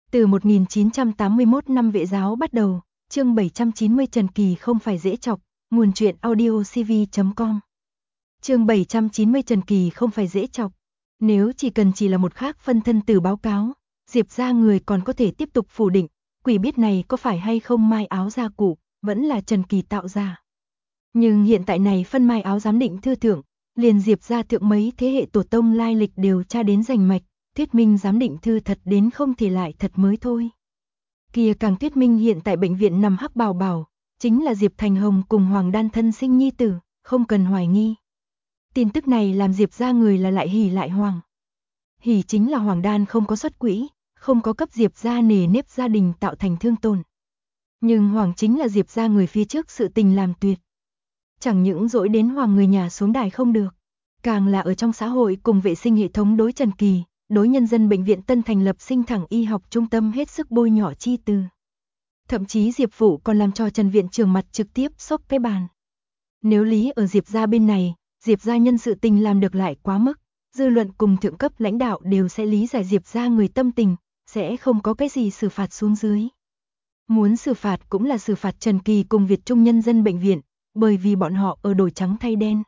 Từ 1981 năm Vệ giáo bắt đầu, chương 790 Trần Kỳ không phải dễ chọc, nguồn truyện audiocv.com. Chương 790 Trần Kỳ không phải dễ chọc. Nếu chỉ là một khác phân thân từ báo cáo, Diệp ra người còn có thể tiếp tục phủ định, quỷ biết này có phải hay không mai áo gia cụ, vẫn là Trần Kỳ tạo ra. Nhưng hiện tại này phân mai áo giám định thư thượng, liền Diệp ra thượng mấy thế hệ tổ tông lai lịch đều tra đến rành mạch, thuyết minh giám định thư thật đến không thể lại thật mới thôi. Kia càng thuyết minh hiện tại bệnh viện nằm hắc bào bảo, chính là Diệp Thành Hồng cùng Hoàng Đan thân sinh nhi tử, không cần hoài nghi. Tin tức này làm Diệp ra người là lại hỉ lại hoàng. Hỉ chính là Hoàng Đan không có xuất quỹ, không có cấp Diệp ra nề nếp gia đình tạo thành thương tổn. Nhưng hoàng chính là Diệp ra người phía trước sự tình làm tuyệt. Chẳng những dỗi đến hoàng người nhà xuống đài không được, càng là ở trong xã hội cùng vệ sinh hệ thống đối Trần Kỳ, đối nhân dân bệnh viện tân thành lập sinh thẳng y học trung tâm hết sức bôi nhỏ chi từ. Thậm chí Diệp Phụ còn làm cho Trần viện trưởng mặt trực tiếp xốc cái bàn. Nếu lý ở Diệp gia bên này, Diệp gia nhân sự tình làm được lại quá mức, dư luận cùng thượng cấp lãnh đạo đều sẽ lý giải Diệp gia người tâm tình, sẽ không có cái gì xử phạt xuống dưới. Muốn xử phạt cũng là xử phạt Trần Kỳ cùng Việt Trung nhân dân bệnh viện, bởi vì bọn họ ở đổi trắng thay đen.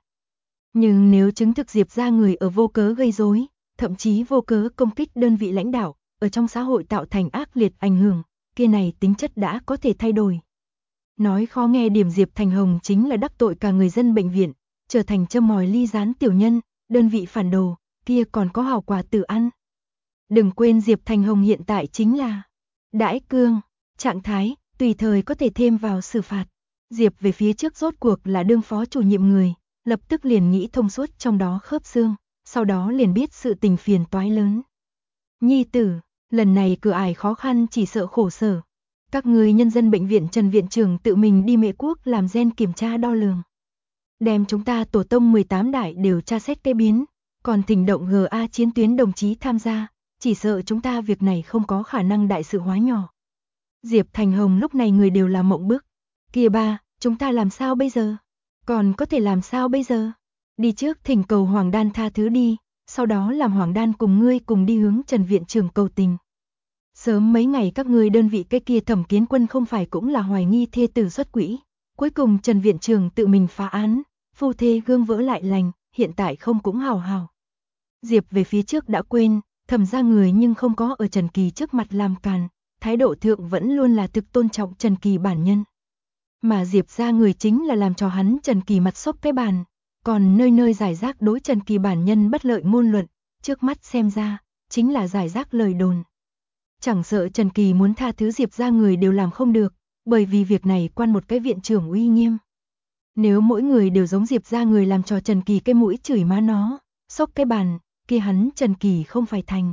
Nhưng nếu chứng thực Diệp gia người ở vô cớ gây rối, thậm chí vô cớ công kích đơn vị lãnh đạo, ở trong xã hội tạo thành ác liệt ảnh hưởng, kia này tính chất đã có thể thay đổi. Nói khó nghe điểm Diệp Thành Hồng chính là đắc tội cả người dân bệnh viện, trở thành châm mồi ly gián tiểu nhân, đơn vị phản đồ, kia còn có hảo quả tự ăn. Đừng quên Diệp Thành Hồng hiện tại chính là đãi cương, trạng thái, tùy thời có thể thêm vào xử phạt. Diệp về phía trước rốt cuộc là đương phó chủ nhiệm người, lập tức liền nghĩ thông suốt trong đó khớp xương, sau đó liền biết sự tình phiền toái lớn. Nhi tử, lần này cửa ải khó khăn chỉ sợ khổ sở. Các người nhân dân bệnh viện Trần viện trưởng tự mình đi Mễ Quốc làm gen kiểm tra đo lường. Đem chúng ta tổ tông 18 đại đều tra xét cây biến, còn thỉnh động GA chiến tuyến đồng chí tham gia, chỉ sợ chúng ta việc này không có khả năng đại sự hóa nhỏ. Diệp Thành Hồng lúc này người đều là mộng bức. Kìa ba, chúng ta làm sao bây giờ? Còn có thể làm sao bây giờ? Đi trước thỉnh cầu Hoàng Đan tha thứ đi, sau đó làm Hoàng Đan cùng ngươi cùng đi hướng Trần viện trưởng cầu tình. Sớm mấy ngày các ngươi đơn vị cái kia Thẩm Kiến Quân không phải cũng là hoài nghi thê tử xuất quỹ, cuối cùng Trần viện trưởng tự mình phá án, phu thê gương vỡ lại lành, hiện tại không cũng hào hào. Diệp về phía trước đã quên, Thẩm ra người nhưng không có ở Trần Kỳ trước mặt làm càn, thái độ thượng vẫn luôn là thực tôn trọng Trần Kỳ bản nhân. Mà Diệp ra người chính là làm cho hắn Trần Kỳ mặt xốc cái bàn, còn nơi nơi giải rác đối Trần Kỳ bản nhân bất lợi ngôn luận, trước mắt xem ra, chính là giải rác lời đồn. Chẳng sợ Trần Kỳ muốn tha thứ Diệp ra người đều làm không được, bởi vì việc này quan một cái viện trưởng uy nghiêm. Nếu mỗi người đều giống Diệp ra người làm cho Trần Kỳ cái mũi chửi má nó, xốc cái bàn, kia hắn Trần Kỳ không phải thành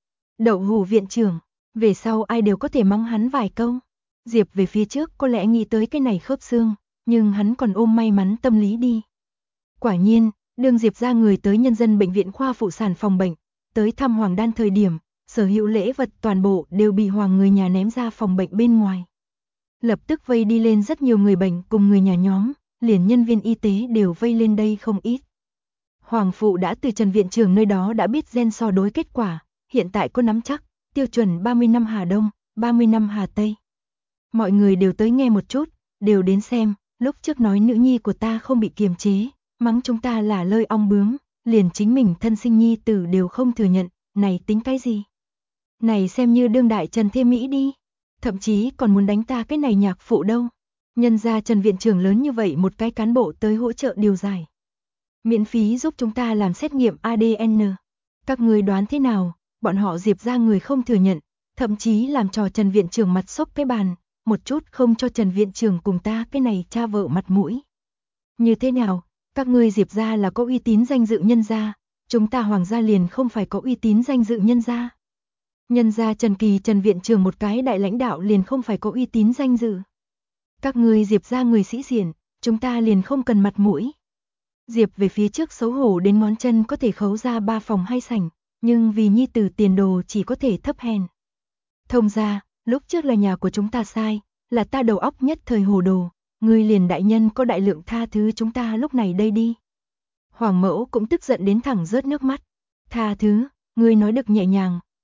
đậu hủ viện trưởng, về sau ai đều có thể mắng hắn vài câu. Diệp về phía trước có lẽ nghĩ tới cái này khớp xương, nhưng hắn còn ôm may mắn tâm lý đi. Quả nhiên, đương Diệp ra người tới nhân dân bệnh viện khoa phụ sản phòng bệnh, tới thăm Hoàng Đan thời điểm, sở hữu lễ vật toàn bộ đều bị Hoàng người nhà ném ra phòng bệnh bên ngoài. Lập tức vây đi lên rất nhiều người bệnh cùng người nhà nhóm, liền nhân viên y tế đều vây lên đây không ít. Hoàng phụ đã từ Trần viện trưởng nơi đó đã biết gen so đối kết quả, hiện tại có nắm chắc, tiêu chuẩn 30 năm Hà Đông, 30 năm Hà Tây. Mọi người đều tới nghe một chút, đều đến xem, lúc trước nói nữ nhi của ta không bị kiềm chế, mắng chúng ta là lơi ong bướm, liền chính mình thân sinh nhi tử đều không thừa nhận, này tính cái gì? Này xem như đương đại Trần Thế Mỹ đi, thậm chí còn muốn đánh ta cái này nhạc phụ đâu. Nhân ra Trần viện trưởng lớn như vậy một cái cán bộ tới hỗ trợ điều giải. Miễn phí giúp chúng ta làm xét nghiệm ADN. Các người đoán thế nào, bọn họ Diệp ra người không thừa nhận, thậm chí làm cho Trần viện trưởng mặt xốc cái bàn, một chút không cho Trần viện trưởng cùng ta cái này cha vợ mặt mũi. Như thế nào, các ngươi Diệp ra là có uy tín danh dự nhân gia, chúng ta Hoàng gia liền không phải có uy tín danh dự nhân gia. Nhân gia Trần Kỳ Trần viện trưởng một cái đại lãnh đạo liền không phải có uy tín danh dự. Các ngươi Diệp ra người sĩ diện, chúng ta liền không cần mặt mũi. Diệp về phía trước xấu hổ đến ngón chân có thể khấu ra 3 phòng 2 sảnh, nhưng vì nhi tử tiền đồ chỉ có thể thấp hèn. Thông ra, lúc trước là nhà của chúng ta sai, là ta đầu óc nhất thời hồ đồ, ngươi liền đại nhân có đại lượng tha thứ chúng ta lúc này đây đi. Hoàng mẫu cũng tức giận đến thẳng rớt nước mắt. Tha thứ, ngươi nói được nhẹ nhàng,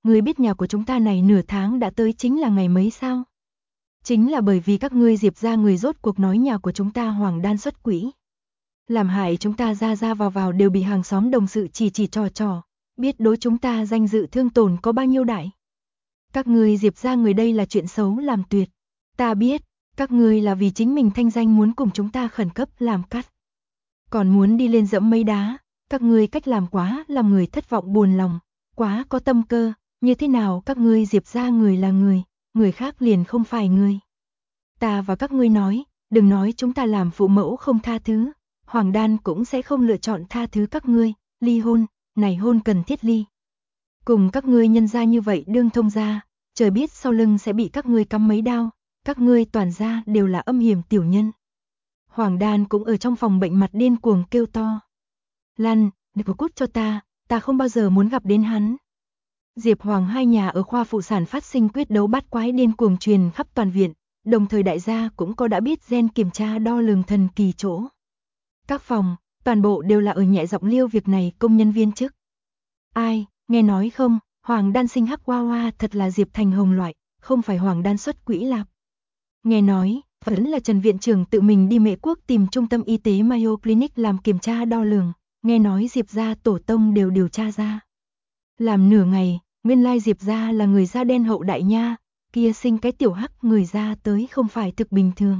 Ngươi biết nhà của chúng ta này nửa tháng đã tới chính là ngày mấy sao? Chính là bởi vì các ngươi Diệp gia người rốt cuộc nói nhà của chúng ta Hoàng Đan xuất quỹ. Làm hại chúng ta ra ra vào đều bị hàng xóm đồng sự chỉ trò, biết đối chúng ta danh dự thương tổn có bao nhiêu đại. Các ngươi Diệp gia người đây là chuyện xấu làm tuyệt. Ta biết, các ngươi là vì chính mình thanh danh muốn cùng chúng ta khẩn cấp làm cắt. Còn muốn đi lên dẫm mấy đá, các ngươi cách làm quá làm người thất vọng buồn lòng, quá có tâm cơ, như thế nào các ngươi Diệp gia người là người khác liền không phải người. Ta và các ngươi nói, đừng nói chúng ta làm phụ mẫu không tha thứ, Hoàng Đan cũng sẽ không lựa chọn tha thứ các ngươi, ly hôn, này hôn cần thiết ly. Cùng các ngươi nhân gia như vậy đương thông gia, trời biết sau lưng sẽ bị các ngươi cắm mấy đao, các ngươi toàn gia đều là âm hiểm tiểu nhân. Hoàng Đan cũng ở trong phòng bệnh mặt điên cuồng kêu to. Lăn, đừng có cút cho ta không bao giờ muốn gặp đến hắn. Diệp Hoàng hai nhà ở khoa phụ sản phát sinh quyết đấu bát quái điên cuồng truyền khắp toàn viện, đồng thời đại gia cũng có đã biết gen kiểm tra đo lường thần kỳ chỗ. Các phòng, toàn bộ đều là ở nhẹ giọng liêu việc này công nhân viên chức. Ai, nghe nói không, Hoàng Đan sinh hắc hoa hoa thật là Diệp Thành Hồng loại, không phải Hoàng Đan xuất quỹ lạp. Nghe nói, vẫn là Trần viện trưởng tự mình đi Mễ Quốc tìm trung tâm y tế Mayo Clinic làm kiểm tra đo lường, nghe nói Diệp gia tổ tông đều điều tra ra. Làm nửa ngày, nguyên lai Diệp gia là người da đen hậu đại nha, kia sinh cái tiểu hắc người da tới không phải thực bình thường.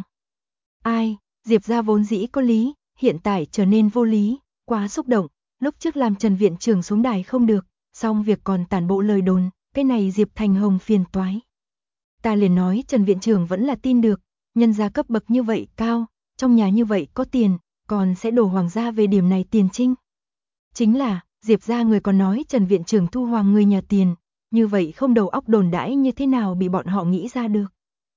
Ai, Diệp gia vốn dĩ có lý, hiện tại trở nên vô lý, quá xúc động, lúc trước làm Trần viện trưởng xuống đài không được, xong việc còn tản bộ lời đồn, cái này Diệp Thành Hồng phiền toái. Ta liền nói Trần viện trưởng vẫn là tin được, nhân gia cấp bậc như vậy cao, trong nhà như vậy có tiền, còn sẽ đổ Hoàng gia về điểm này tiền trinh. Chính là, Diệp gia người còn nói Trần viện trưởng thu Hoàng người nhà tiền, như vậy không đầu óc đồn đãi như thế nào bị bọn họ nghĩ ra được.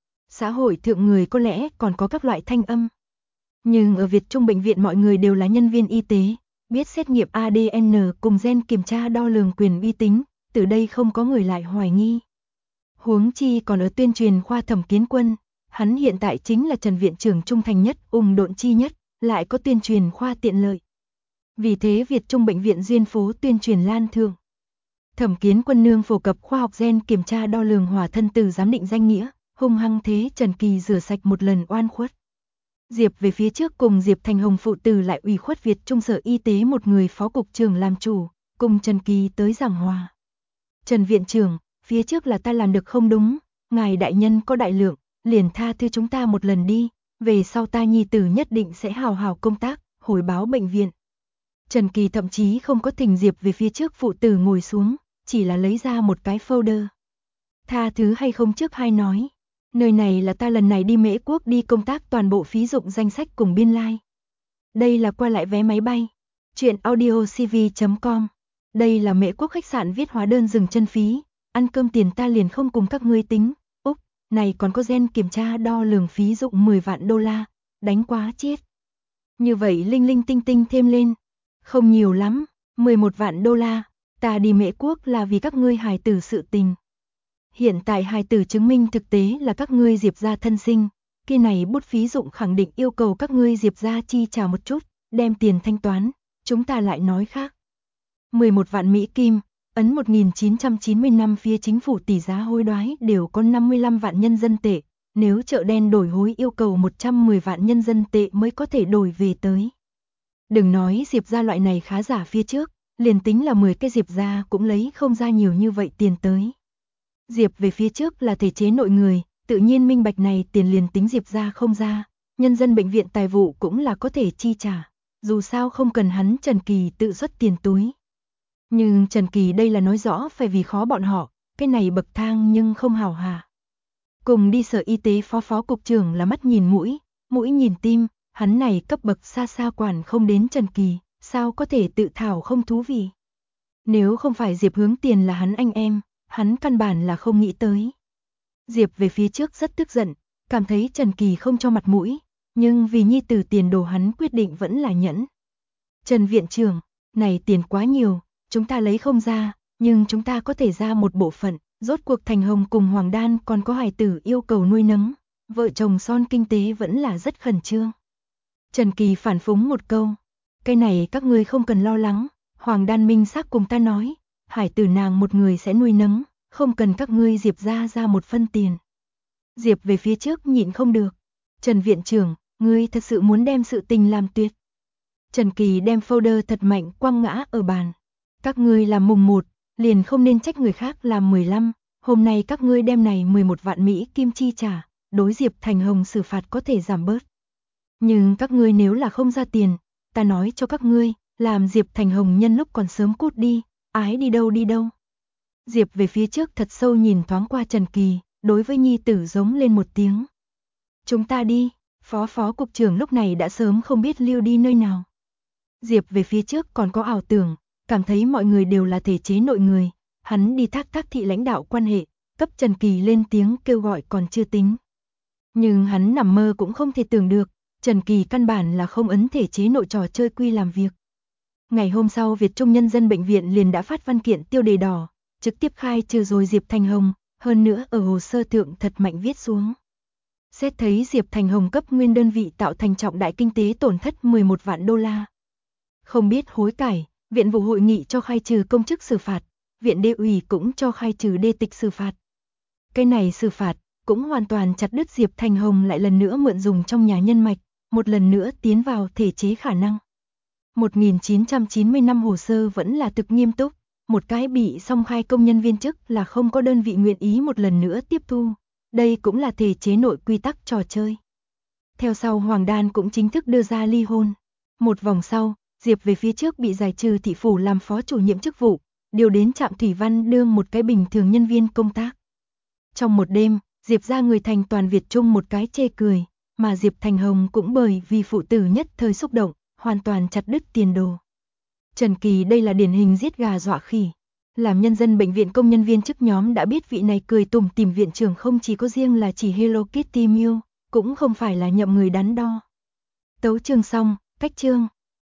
Xã hội thượng người có lẽ còn có các loại thanh âm. Nhưng ở Việt Trung bệnh viện mọi người đều là nhân viên y tế, biết xét nghiệm ADN cùng gen kiểm tra đo lường quyền uy tín, từ đây không có người lại hoài nghi. Huống chi còn ở tuyên truyền khoa Thẩm Kiến Quân, hắn hiện tại chính là Trần viện trưởng trung thành nhất, độn chi nhất, lại có tuyên truyền khoa tiện lợi. Vì thế Việt Trung bệnh viện duyên phố tuyên truyền lan thượng. Thẩm Kiến Quân nương phổ cập khoa học gen kiểm tra đo lường hỏa thân từ giám định danh nghĩa, hung hăng thế Trần Kỳ rửa sạch một lần oan khuất. Diệp về phía trước cùng Diệp Thành Hồng phụ tử lại ủy khuất Việt Trung sở y tế một người phó cục trưởng làm chủ, cùng Trần Kỳ tới giảng hòa. Trần viện trưởng, phía trước là ta làm được không đúng, ngài đại nhân có đại lượng, liền tha thứ chúng ta một lần đi, về sau ta nhi tử nhất định sẽ hào hào công tác, hồi báo bệnh viện. Trần Kỳ thậm chí không có thỉnh Diệp về phía trước phụ tử ngồi xuống, chỉ là lấy ra một cái folder. Tha thứ hay không trước hai nói, nơi này là ta lần này đi Mễ Quốc đi công tác toàn bộ phí dụng danh sách cùng biên lai. Like. Đây là qua lại vé máy bay, chuyện audiocv.com. Đây là Mễ Quốc khách sạn viết hóa đơn dừng chân phí, ăn cơm tiền ta liền không cùng các ngươi tính. Úc, này còn có gen kiểm tra đo lường phí dụng 10 vạn đô la, đánh quá chết. Như vậy linh linh tinh tinh thêm lên, không nhiều lắm, 11 vạn đô la, ta đi Mễ Quốc là vì các ngươi hài tử sự tình. Hiện tại hài tử chứng minh thực tế là các ngươi Diệp gia thân sinh, kia này bút phí dụng khẳng định yêu cầu các ngươi Diệp gia chi trả một chút, đem tiền thanh toán, chúng ta lại nói khác. 11 vạn Mỹ Kim, ấn 1990 năm phía chính phủ tỷ giá hối đoái đều có 55 vạn nhân dân tệ, nếu chợ đen đổi hối yêu cầu 110 vạn nhân dân tệ mới có thể đổi về tới. Đừng nói Diệp gia loại này khá giả phía trước, liền tính là 10 cái Diệp gia cũng lấy không ra nhiều như vậy tiền tới. Diệp về phía trước là thể chế nội người, tự nhiên minh bạch này tiền liền tính Diệp gia không ra, nhân dân bệnh viện tài vụ cũng là có thể chi trả, dù sao không cần hắn Trần Kỳ tự xuất tiền túi. Nhưng Trần Kỳ đây là nói rõ phải vì khó bọn họ, cái này bậc thang nhưng không hào hà. Cùng đi sở y tế phó cục trưởng là mắt nhìn mũi, mũi nhìn tim, hắn này cấp bậc xa xa quản không đến Trần Kỳ, sao có thể tự thảo không thú vị. Nếu không phải Diệp hướng tiền là hắn anh em, hắn căn bản là không nghĩ tới. Diệp về phía trước rất tức giận, cảm thấy Trần Kỳ không cho mặt mũi, nhưng vì nhi tử tiền đồ hắn quyết định vẫn là nhẫn. Trần viện trưởng, này tiền quá nhiều, chúng ta lấy không ra, nhưng chúng ta có thể ra một bộ phận, rốt cuộc Thành Hồng cùng Hoàng Đan còn có hài tử yêu cầu nuôi nấng, vợ chồng son kinh tế vẫn là rất khẩn trương. Trần Kỳ phản phúng một câu, cái này các ngươi không cần lo lắng, Hoàng Đan minh xác cùng ta nói, hải tử nàng một người sẽ nuôi nấng, không cần các ngươi Diệp ra một phân tiền. Diệp về phía trước nhịn không được. Trần viện trưởng, ngươi thật sự muốn đem sự tình làm tuyệt. Trần Kỳ đem folder thật mạnh quăng ngã ở bàn. Các ngươi làm mùng 1, liền không nên trách người khác làm 15, hôm nay các ngươi đem này 11 vạn Mỹ kim chi trả, đối Diệp Thành Hồng xử phạt có thể giảm bớt. Nhưng các ngươi nếu là không ra tiền, ta nói cho các ngươi, làm Diệp Thành Hồng nhân lúc còn sớm cút đi, ái đi đâu đi đâu. Diệp về phía trước thật sâu nhìn thoáng qua Trần Kỳ, đối với nhi tử giống lên một tiếng. Chúng ta đi, phó cục trưởng lúc này đã sớm không biết lưu đi nơi nào. Diệp về phía trước còn có ảo tưởng, cảm thấy mọi người đều là thể chế nội người, hắn đi thác thị lãnh đạo quan hệ, cấp Trần Kỳ lên tiếng kêu gọi còn chưa tính. Nhưng hắn nằm mơ cũng không thể tưởng được, Trần Kỳ căn bản là không ấn thể chế nội trò chơi quy làm việc. Ngày hôm sau Việt Trung Nhân dân Bệnh viện liền đã phát văn kiện tiêu đề đỏ, trực tiếp khai trừ rồi Diệp Thành Hồng, hơn nữa ở hồ sơ thượng thật mạnh viết xuống. Xét thấy Diệp Thành Hồng cấp nguyên đơn vị tạo thành trọng đại kinh tế tổn thất 11 vạn đô la. Không biết hối cải, viện vụ hội nghị cho khai trừ công chức xử phạt, viện đê ủy cũng cho khai trừ đê tịch xử phạt. Cái này xử phạt cũng hoàn toàn chặt đứt Diệp Thành Hồng lại lần nữa mượn dùng trong nhà nhân mạch, một lần nữa tiến vào thể chế khả năng. 1990 năm hồ sơ vẫn là thực nghiêm túc, một cái bị song khai công nhân viên chức là không có đơn vị nguyện ý một lần nữa tiếp thu. Đây cũng là thể chế nội quy tắc trò chơi. Theo sau Hoàng Đan cũng chính thức đưa ra ly hôn. Một vòng sau, Diệp về phía trước bị giải trừ thị phủ làm phó chủ nhiệm chức vụ, điều đến trạm thủy văn đương một cái bình thường nhân viên công tác. Trong một đêm, Diệp ra người thành toàn Việt Trung một cái chê cười, mà Diệp Thành Hồng cũng bởi vì phụ tử nhất thời xúc động, hoàn toàn chặt đứt tiền đồ. Trần Kỳ đây là điển hình giết gà dọa khỉ. Làm nhân dân bệnh viện công nhân viên chức nhóm đã biết vị này cười tủm tỉm viện trưởng không chỉ có riêng là chỉ Hello Kitty Mew, cũng không phải là nhậm người đắn đo. Tấu chương xong, cách chương.